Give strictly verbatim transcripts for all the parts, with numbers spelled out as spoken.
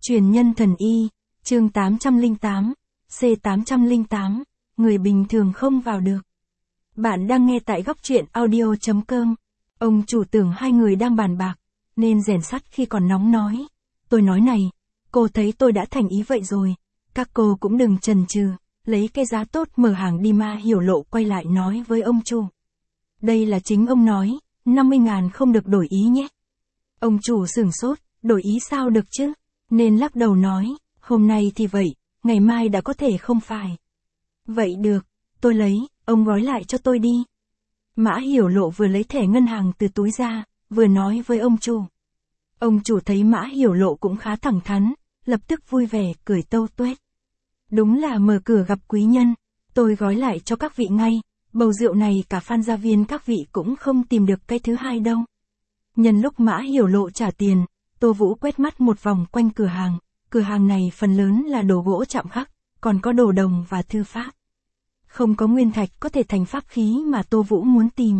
Truyền nhân thần y, chương tám trăm lẻ tám, C tám trăm lẻ tám, người bình thường không vào được. Bạn đang nghe tại góc truyện audio chấm com. Ông chủ tưởng hai người đang bàn bạc, nên rèn sắt khi còn nóng nói. Tôi nói này, cô thấy tôi đã thành ý vậy rồi, các cô cũng đừng chần chừ, lấy cái giá tốt mở hàng đi mà. Hiểu Lộ quay lại nói với ông chủ. Đây là chính ông nói, năm mươi ngàn không được đổi ý nhé. Ông chủ sửng sốt, đổi ý sao được chứ? Nên lắc đầu nói, hôm nay thì vậy, ngày mai đã có thể không phải. Vậy được, tôi lấy, ông gói lại cho tôi đi. Mã Hiểu Lộ vừa lấy thẻ ngân hàng từ túi ra, vừa nói với ông chủ. Ông chủ thấy Mã Hiểu Lộ cũng khá thẳng thắn, lập tức vui vẻ, cười tâu tuét. Đúng là mở cửa gặp quý nhân, tôi gói lại cho các vị ngay, bầu rượu này cả Phan gia viên các vị cũng không tìm được cái thứ hai đâu. Nhân lúc Mã Hiểu Lộ trả tiền, Tô Vũ quét mắt một vòng quanh cửa hàng, cửa hàng này phần lớn là đồ gỗ chạm khắc, còn có đồ đồng và thư pháp. Không có nguyên thạch có thể thành pháp khí mà Tô Vũ muốn tìm.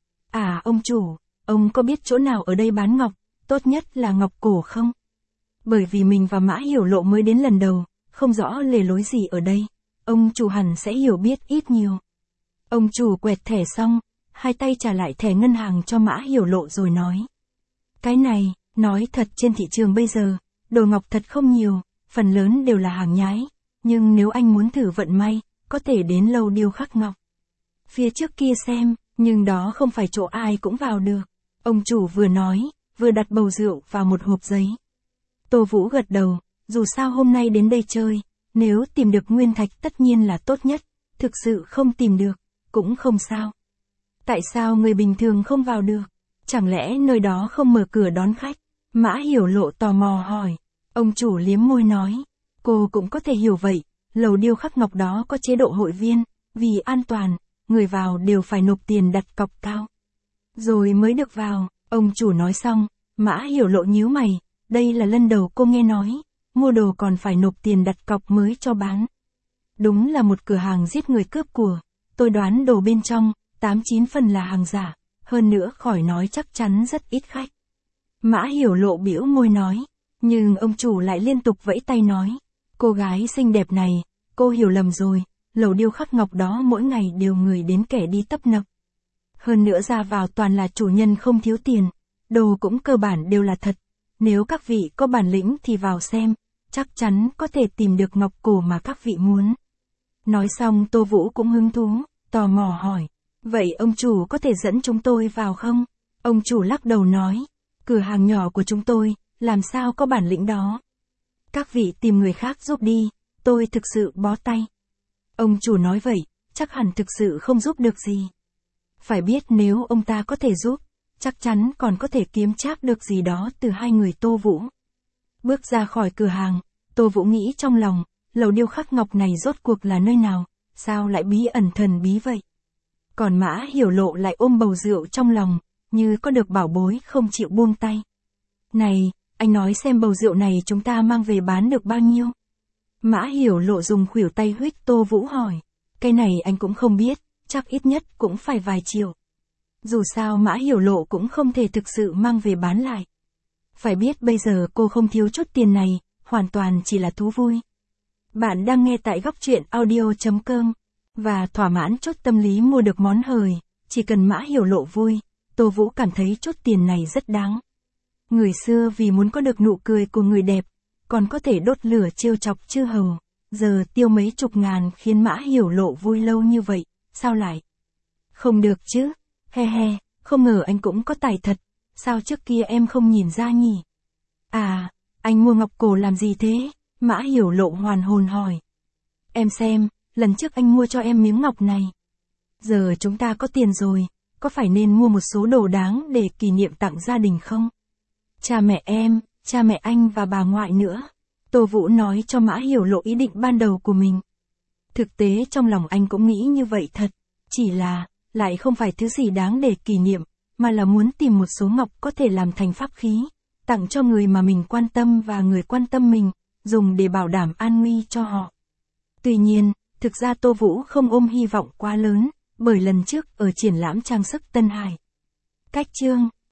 À ông chủ, ông có biết chỗ nào ở đây bán ngọc, tốt nhất là ngọc cổ không? Bởi vì mình và Mã Hiểu Lộ mới đến lần đầu, không rõ lề lối gì ở đây, ông chủ hẳn sẽ hiểu biết ít nhiều. Ông chủ quẹt thẻ xong, hai tay trả lại thẻ ngân hàng cho Mã Hiểu Lộ rồi nói. Cái này, nói thật trên thị trường bây giờ, đồ ngọc thật không nhiều, phần lớn đều là hàng nhái, nhưng nếu anh muốn thử vận may, có thể đến Lâu Điêu Khắc Ngọc. Phía trước kia xem, nhưng đó không phải chỗ ai cũng vào được. Ông chủ vừa nói, vừa đặt bầu rượu vào một hộp giấy. Tô Vũ gật đầu, dù sao hôm nay đến đây chơi, nếu tìm được nguyên thạch tất nhiên là tốt nhất, thực sự không tìm được, cũng không sao. Tại sao người bình thường không vào được? Chẳng lẽ nơi đó không mở cửa đón khách? Mã Hiểu Lộ tò mò hỏi. Ông chủ liếm môi nói, cô cũng có thể hiểu vậy, Lầu Điêu Khắc Ngọc đó có chế độ hội viên, vì an toàn, người vào đều phải nộp tiền đặt cọc cao. Rồi mới được vào, ông chủ nói xong, Mã Hiểu Lộ nhíu mày, đây là lần đầu cô nghe nói, mua đồ còn phải nộp tiền đặt cọc mới cho bán. Đúng là một cửa hàng giết người cướp của, tôi đoán đồ bên trong, tám chín phần là hàng giả, hơn nữa khỏi nói chắc chắn rất ít khách. Mã Hiểu Lộ bĩu môi nói, nhưng ông chủ lại liên tục vẫy tay nói, cô gái xinh đẹp này, cô hiểu lầm rồi, Lầu Điêu Khắc Ngọc đó mỗi ngày đều người đến kẻ đi tấp nập. Hơn nữa ra vào toàn là chủ nhân không thiếu tiền, đồ cũng cơ bản đều là thật, nếu các vị có bản lĩnh thì vào xem, chắc chắn có thể tìm được ngọc cổ mà các vị muốn. Nói xong Tô Vũ cũng hứng thú, tò mò hỏi, vậy ông chủ có thể dẫn chúng tôi vào không? Ông chủ lắc đầu nói, cửa hàng nhỏ của chúng tôi, làm sao có bản lĩnh đó. Các vị tìm người khác giúp đi, tôi thực sự bó tay. Ông chủ nói vậy, chắc hẳn thực sự không giúp được gì. Phải biết nếu ông ta có thể giúp, chắc chắn còn có thể kiếm trác được gì đó từ hai người Tô Vũ. Bước ra khỏi cửa hàng, Tô Vũ nghĩ trong lòng, Lầu Điêu Khắc Ngọc này rốt cuộc là nơi nào, sao lại bí ẩn thần bí vậy? Còn Mã Hiểu Lộ lại ôm bầu rượu trong lòng, như có được bảo bối không chịu buông tay. Này, anh nói xem bầu rượu này chúng ta mang về bán được bao nhiêu? Mã Hiểu Lộ dùng khuỷu tay huých Tô Vũ hỏi. Cái này anh cũng không biết, chắc ít nhất cũng phải vài triệu. Dù sao Mã Hiểu Lộ cũng không thể thực sự mang về bán lại. Phải biết bây giờ cô không thiếu chút tiền này, hoàn toàn chỉ là thú vui. Bạn đang nghe tại góc truyện audio chấm com. Và thỏa mãn chút tâm lý mua được món hời, chỉ cần Mã Hiểu Lộ vui, Tô Vũ cảm thấy chút tiền này rất đáng. Người xưa vì muốn có được nụ cười của người đẹp, còn có thể đốt lửa trêu chọc chư hầu, giờ tiêu mấy chục ngàn khiến Mã Hiểu Lộ vui lâu như vậy, sao lại? Không được chứ, he he, không ngờ anh cũng có tài thật, sao trước kia em không nhìn ra nhỉ? À, anh mua ngọc cổ làm gì thế? Mã Hiểu Lộ hoàn hồn hỏi. Em xem, lần trước anh mua cho em miếng ngọc này. Giờ chúng ta có tiền rồi, có phải nên mua một số đồ đáng để kỷ niệm tặng gia đình không? Cha mẹ em, cha mẹ anh và bà ngoại nữa. Tô Vũ nói cho Mã Hiểu Lộ ý định ban đầu của mình. Thực tế trong lòng anh cũng nghĩ như vậy thật, chỉ là, lại không phải thứ gì đáng để kỷ niệm, mà là muốn tìm một số ngọc có thể làm thành pháp khí, tặng cho người mà mình quan tâm và người quan tâm mình, dùng để bảo đảm an nguy cho họ. Tuy nhiên, thực ra Tô Vũ không ôm hy vọng quá lớn, bởi lần trước ở triển lãm trang sức Tân Hải. Cách chương